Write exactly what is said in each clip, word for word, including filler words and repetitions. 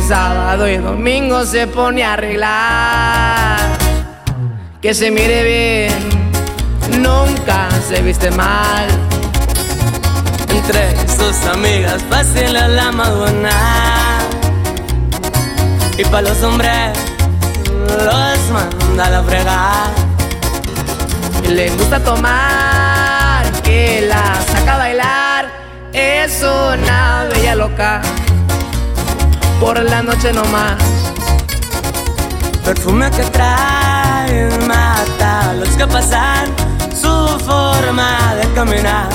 sábado y domingo se pone a arreglar. Que se mire bien, nunca se viste mal. Entre sus amigas fácil la madonna, y pa' los hombres los manda a la fregar. Y le gusta tomar, que la saca a bailar. Es una bella loca, por la noche nomás. Perfume que trae mata a los que pasan, su forma de caminar.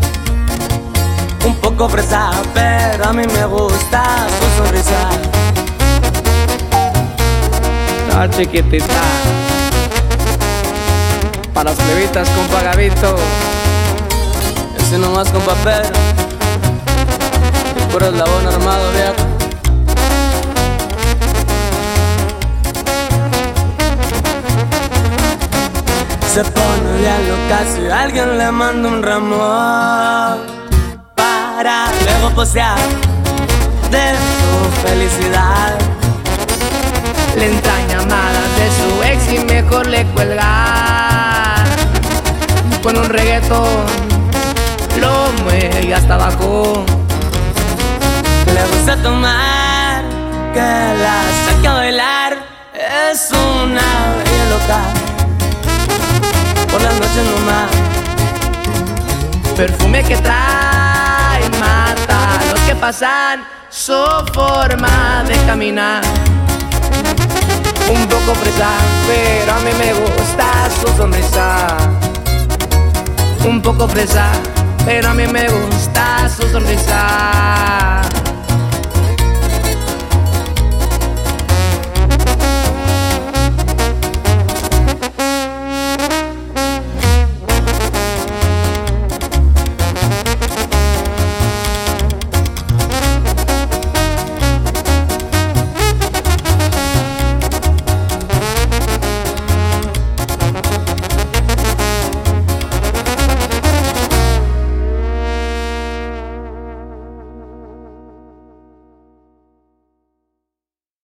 Un poco fresa, pero a mí me gusta su sonrisa. Está chiquitita, para las plebitas con pagadito. Ese nomás con papel, y puro eslabón armado, viejo. Se pone ya loca si alguien le manda un ramo, para luego posear de su felicidad. Le entran llamadas de su ex y mejor le cuelga. Con un reggaetón lo mueve hasta abajo. Le gusta tomar, que la saque a bailar. Es una bella loca, por las noches nomás. Perfume que trae mata a los que pasan, su forma de caminar. Un poco fresa, pero a mí me gusta su sonrisa. Un poco fresa, pero a mí me gusta su sonrisa.